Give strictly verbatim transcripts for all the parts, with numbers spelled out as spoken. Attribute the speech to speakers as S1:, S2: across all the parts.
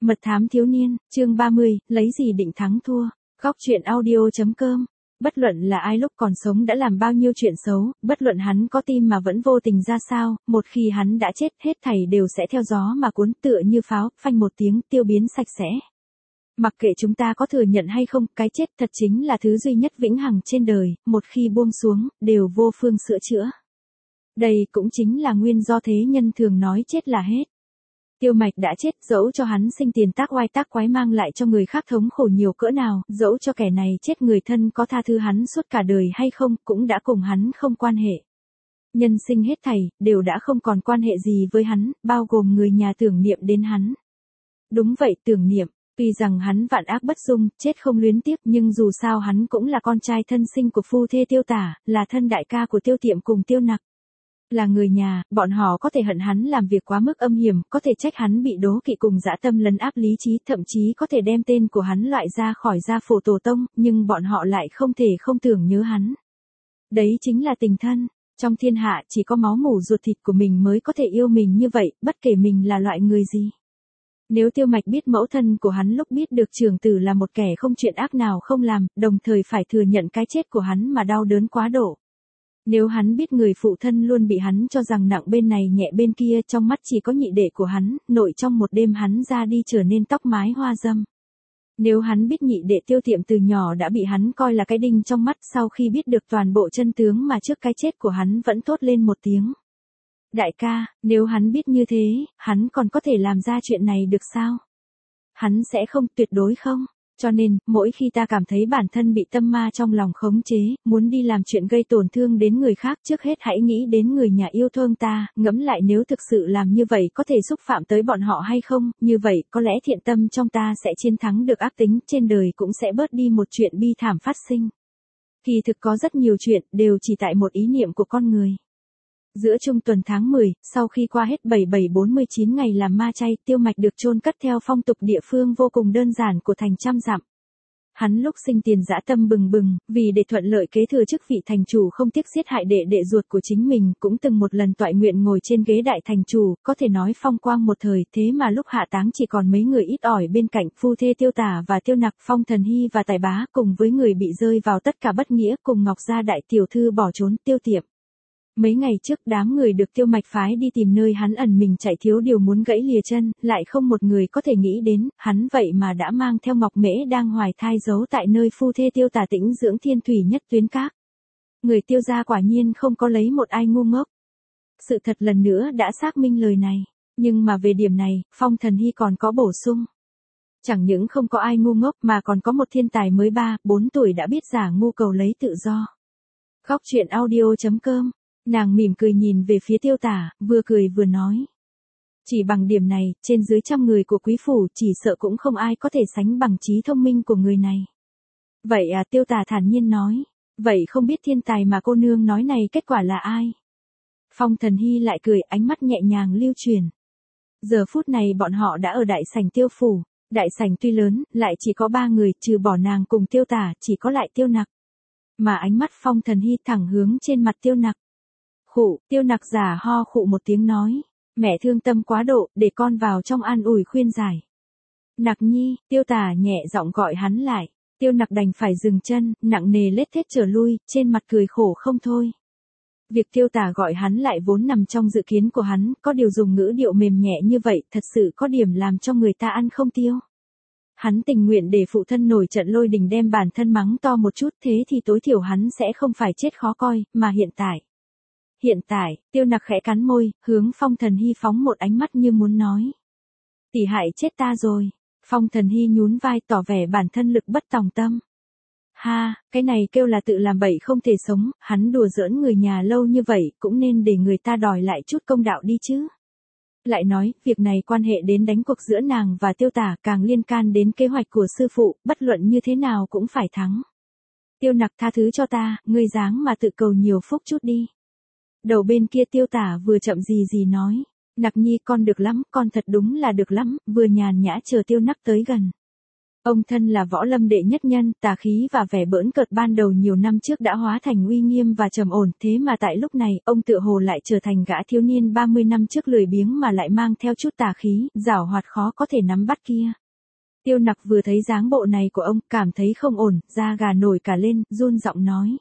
S1: Mật thám thiếu niên, chương ba mươi, lấy gì định thắng thua. Góc truyện audio.com. Bất luận là ai lúc còn sống đã làm bao nhiêu chuyện xấu, bất luận hắn có tim mà vẫn vô tình ra sao, một khi hắn đã chết hết thảy đều sẽ theo gió mà cuốn tựa như pháo, phanh một tiếng tiêu biến sạch sẽ. Mặc kệ chúng ta có thừa nhận hay không, cái chết thật chính là thứ duy nhất vĩnh hằng trên đời, một khi buông xuống, đều vô phương sửa chữa. Đây cũng chính là nguyên do thế nhân thường nói chết là hết. Tiêu Mạch đã chết, dẫu cho hắn sinh tiền tác oai tác quái mang lại cho người khác thống khổ nhiều cỡ nào, dẫu cho kẻ này chết người thân có tha thứ hắn suốt cả đời hay không, cũng đã cùng hắn không quan hệ. Nhân sinh hết thảy, đều đã không còn quan hệ gì với hắn, bao gồm người nhà tưởng niệm đến hắn. Đúng vậy, tưởng niệm, tuy rằng hắn vạn ác bất dung, chết không luyến tiếc, nhưng dù sao hắn cũng là con trai thân sinh của phu thê Tiêu Tả, là thân đại ca của Tiêu Tiệm cùng Tiêu Nặc. Là người nhà, bọn họ có thể hận hắn làm việc quá mức âm hiểm, có thể trách hắn bị đố kỵ cùng dã tâm lấn áp lý trí, thậm chí có thể đem tên của hắn loại ra khỏi gia phổ tổ tông, nhưng bọn họ lại không thể không tưởng nhớ hắn. Đấy chính là tình thân, trong thiên hạ chỉ có máu mủ ruột thịt của mình mới có thể yêu mình như vậy, bất kể mình là loại người gì. Nếu Tiêu Mạch biết mẫu thân của hắn lúc biết được trưởng tử là một kẻ không chuyện ác nào không làm, đồng thời phải thừa nhận cái chết của hắn mà đau đớn quá độ. Nếu hắn biết người phụ thân luôn bị hắn cho rằng nặng bên này nhẹ bên kia, trong mắt chỉ có nhị đệ của hắn, nội trong một đêm hắn ra đi trở nên tóc mái hoa dâm. Nếu hắn biết nhị đệ Tiêu Tiệm từ nhỏ đã bị hắn coi là cái đinh trong mắt, sau khi biết được toàn bộ chân tướng mà trước cái chết của hắn vẫn thốt lên một tiếng. Đại ca, nếu hắn biết như thế, hắn còn có thể làm ra chuyện này được sao? Hắn sẽ không, tuyệt đối không. Cho nên, mỗi khi ta cảm thấy bản thân bị tâm ma trong lòng khống chế, muốn đi làm chuyện gây tổn thương đến người khác, trước hết hãy nghĩ đến người nhà yêu thương ta, ngẫm lại nếu thực sự làm như vậy có thể xúc phạm tới bọn họ hay không, như vậy có lẽ thiện tâm trong ta sẽ chiến thắng được ác tính, trên đời cũng sẽ bớt đi một chuyện bi thảm phát sinh. Kỳ thực có rất nhiều chuyện, đều chỉ tại một ý niệm của con người. Giữa trung tuần tháng mười, sau khi qua hết bảy bảy bốn mươi chín ngày làm ma chay, Tiêu Mạch được chôn cất theo phong tục địa phương vô cùng đơn giản của thành Trăm Dặm. Hắn lúc sinh tiền dã tâm bừng bừng, vì để thuận lợi kế thừa chức vị thành chủ không tiếc giết hại đệ đệ ruột của chính mình, cũng từng một lần toại nguyện ngồi trên ghế đại thành chủ, có thể nói phong quang một thời, thế mà lúc hạ táng chỉ còn mấy người ít ỏi bên cạnh, phu thê Tiêu Tả và Tiêu Nặc, Phong Thần Hy và Tài Bá, cùng với người bị rơi vào tất cả bất nghĩa, cùng Ngọc Gia đại tiểu thư bỏ trốn, Tiêu Tiệm. Mấy ngày trước đám người được Tiêu Mạch phái đi tìm nơi hắn ẩn mình chạy thiếu điều muốn gãy lìa chân, lại không một người có thể nghĩ đến, hắn vậy mà đã mang theo Ngọc Mễ đang hoài thai giấu tại nơi phu thê Tiêu Tả tĩnh dưỡng thiên thủy nhất tuyến các. Người Tiêu gia quả nhiên không có lấy một ai ngu ngốc. Sự thật lần nữa đã xác minh lời này, nhưng mà về điểm này, Phong Thần Hy còn có bổ sung. Chẳng những không có ai ngu ngốc mà còn có một thiên tài mới ba, bốn tuổi đã biết giả ngu cầu lấy tự do. Góc truyện audio.com. Nàng mỉm cười nhìn về phía Tiêu Tả, vừa cười vừa nói. Chỉ bằng điểm này, trên dưới trăm người của quý phủ chỉ sợ cũng không ai có thể sánh bằng trí thông minh của người này. Vậy à, Tiêu Tả thản nhiên nói. Vậy không biết thiên tài mà cô nương nói này kết quả là ai? Phong Thần Hy lại cười, ánh mắt nhẹ nhàng lưu truyền. Giờ phút này bọn họ đã ở đại sảnh Tiêu phủ. Đại sảnh tuy lớn, lại chỉ có ba người, trừ bỏ nàng cùng Tiêu Tả, chỉ có lại Tiêu Nặc. Mà ánh mắt Phong Thần Hy thẳng hướng trên mặt Tiêu Nặc. Khụ, Tiêu Nặc giả ho khụ một tiếng nói, mẹ thương tâm quá độ, để con vào trong an ủi khuyên giải. Nặc nhi, Tiêu Tả nhẹ giọng gọi hắn lại, Tiêu Nặc đành phải dừng chân, nặng nề lết thết trở lui, trên mặt cười khổ không thôi. Việc Tiêu Tả gọi hắn lại vốn nằm trong dự kiến của hắn, có điều dùng ngữ điệu mềm nhẹ như vậy, thật sự có điểm làm cho người ta ăn không tiêu. Hắn tình nguyện để phụ thân nổi trận lôi đình đem bản thân mắng to một chút, thế thì tối thiểu hắn sẽ không phải chết khó coi, mà hiện tại. Hiện tại, Tiêu Nặc khẽ cắn môi, hướng Phong Thần Hy phóng một ánh mắt như muốn nói. Tỷ hại chết ta rồi. Phong Thần Hy nhún vai tỏ vẻ bản thân lực bất tòng tâm. Ha, cái này kêu là tự làm bậy không thể sống, hắn đùa giỡn người nhà lâu như vậy, cũng nên để người ta đòi lại chút công đạo đi chứ. Lại nói, việc này quan hệ đến đánh cuộc giữa nàng và Tiêu Tả, càng liên can đến kế hoạch của sư phụ, bất luận như thế nào cũng phải thắng. Tiêu Nặc tha thứ cho ta, ngươi dáng mà tự cầu nhiều phúc chút đi. Đầu bên kia Tiêu Tả vừa chậm gì gì nói, Nặc nhi con được lắm, con thật đúng là được lắm, vừa nhàn nhã chờ Tiêu Nặc tới gần. Ông thân là võ lâm đệ nhất nhân, tà khí và vẻ bỡn cợt ban đầu nhiều năm trước đã hóa thành uy nghiêm và trầm ổn, thế mà tại lúc này, ông tựa hồ lại trở thành gã thiếu niên ba mươi năm trước lười biếng mà lại mang theo chút tà khí, giảo hoạt khó có thể nắm bắt kia. Tiêu Nặc vừa thấy dáng bộ này của ông, cảm thấy không ổn, da gà nổi cả lên, run giọng nói.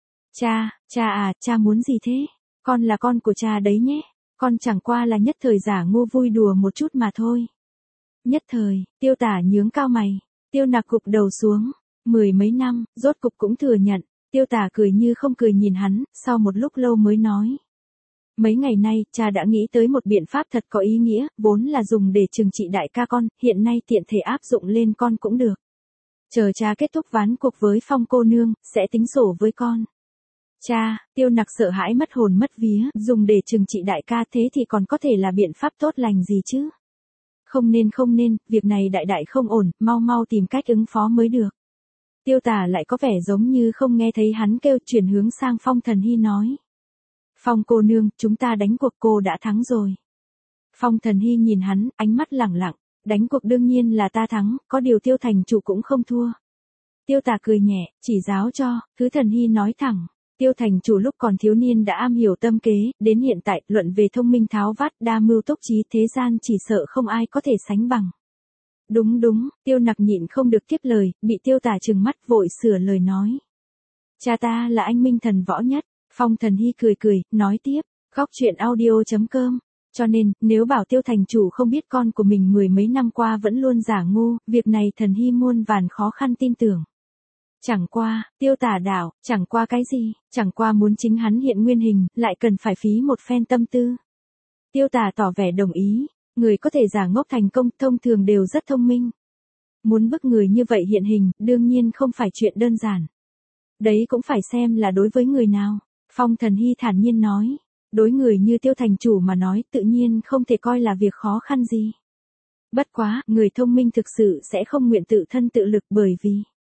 S1: Cha, cha à, cha muốn gì thế? Con là con của cha đấy nhé. Con chẳng qua là nhất thời giả ngu vui đùa một chút mà thôi. Nhất thời, Tiêu Tả nhướng cao mày. Tiêu Nặc gục đầu xuống. Mười mấy năm, rốt cục cũng thừa nhận. Tiêu Tả cười như không cười nhìn hắn, sau một lúc lâu mới nói. Mấy ngày nay, cha đã nghĩ tới một biện pháp thật có ý nghĩa, vốn là dùng để trừng trị đại ca con, hiện nay tiện thể áp dụng lên con cũng được. Chờ cha kết thúc ván cuộc với Phong cô nương, sẽ tính sổ với con. Cha, Tiêu Nặc sợ hãi mất hồn mất vía, dùng để trừng trị đại ca thế thì còn có thể là biện pháp tốt lành gì chứ? Không nên không nên, việc này đại đại không ổn, mau mau tìm cách ứng phó mới được. Tiêu Tả lại có vẻ giống như không nghe thấy hắn kêu, chuyển hướng sang Phong Thần Hy nói. Phong cô nương, chúng ta đánh cuộc, cô đã thắng rồi. Phong Thần Hy nhìn hắn, ánh mắt lẳng lặng, đánh cuộc đương nhiên là ta thắng, có điều Tiêu thành chủ cũng không thua. Tiêu Tả cười nhẹ, chỉ giáo cho, thứ Thần Hy nói thẳng. Tiêu thành chủ lúc còn thiếu niên đã am hiểu tâm kế, đến hiện tại, luận về thông minh tháo vát, đa mưu túc trí, thế gian chỉ sợ không ai có thể sánh bằng. Đúng đúng, Tiêu Nặc nhịn không được tiếp lời, bị Tiêu Tả trừng mắt vội sửa lời nói. Cha ta là anh minh thần võ nhất. Phong Thần Hy cười cười, nói tiếp, góc truyện audio chấm com. Cho nên, nếu bảo Tiêu thành chủ không biết con của mình mười mấy năm qua vẫn luôn giả ngu, việc này Thần Hy muôn vàn khó khăn tin tưởng. Chẳng qua, Tiêu Tả đảo, chẳng qua cái gì, chẳng qua muốn chính hắn hiện nguyên hình, lại cần phải phí một phen tâm tư. Tiêu Tả tỏ vẻ đồng ý, người có thể giả ngốc thành công thông thường đều rất thông minh. Muốn bức người như vậy hiện hình, đương nhiên không phải chuyện đơn giản. Đấy cũng phải xem là đối với người nào. Phong Thần Hy thản nhiên nói, đối người như Tiêu thành chủ mà nói tự nhiên không thể coi là việc khó khăn gì. Bất quá, người thông minh thực sự sẽ không nguyện tự thân tự lực bởi vì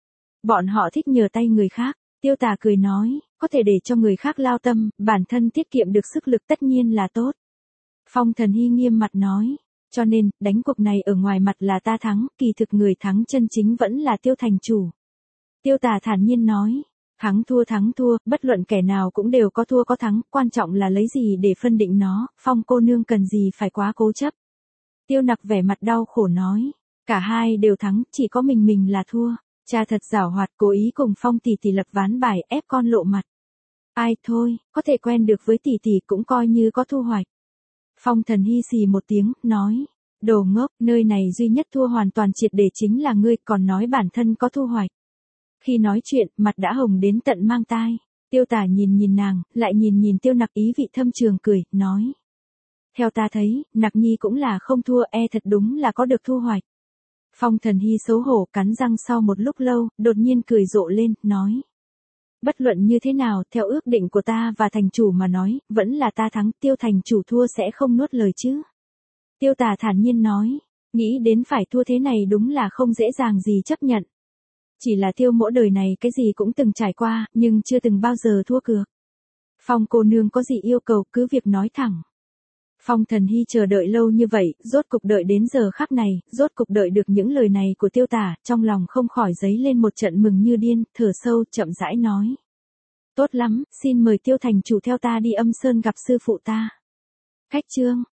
S1: bọn họ thích nhờ tay người khác. Tiêu Tả cười nói, có thể để cho người khác lao tâm, bản thân tiết kiệm được sức lực tất nhiên là tốt. Phong Thần Hy nghiêm mặt nói, cho nên, đánh cuộc này ở ngoài mặt là ta thắng, kỳ thực người thắng chân chính vẫn là Tiêu thành chủ. Tiêu Tả thản nhiên nói, thắng thua thắng thua, bất luận kẻ nào cũng đều có thua có thắng, quan trọng là lấy gì để phân định nó, Phong cô nương cần gì phải quá cố chấp. Tiêu Nặc vẻ mặt đau khổ nói, cả hai đều thắng, chỉ có mình mình là thua. Cha thật giảo hoạt, cố ý cùng Phong tỷ tỷ lập ván bài ép con lộ mặt. Ai thôi, có thể quen được với tỷ tỷ cũng coi như có thu hoạch. Phong Thần Hy xì một tiếng, nói, đồ ngốc, nơi này duy nhất thua hoàn toàn triệt để chính là ngươi, còn nói bản thân có thu hoạch. Khi nói chuyện, mặt đã hồng đến tận mang tai. Tiêu Tả nhìn nhìn nàng, lại nhìn nhìn Tiêu Nặc ý vị thâm trường cười, nói. Theo ta thấy, Nặc Nhi cũng là không thua, e thật đúng là có được thu hoạch. Phong Thần Hy xấu hổ cắn răng sau một lúc lâu, đột nhiên cười rộ lên, nói. Bất luận như thế nào, theo ước định của ta và thành chủ mà nói, vẫn là ta thắng, Tiêu thành chủ thua sẽ không nuốt lời chứ. Tiêu Tả thản nhiên nói, nghĩ đến phải thua thế này đúng là không dễ dàng gì chấp nhận. Chỉ là Tiêu mỗ đời này cái gì cũng từng trải qua, nhưng chưa từng bao giờ thua cược. Phong cô nương có gì yêu cầu cứ việc nói thẳng. Phong Thần Hy chờ đợi lâu như vậy, rốt cục đợi đến giờ khắc này, rốt cục đợi được những lời này của Tiêu Tả, trong lòng không khỏi dấy lên một trận mừng như điên, thở sâu, chậm rãi nói. Tốt lắm, xin mời Tiêu thành chủ theo ta đi Âm Sơn gặp sư phụ ta. Khách chương.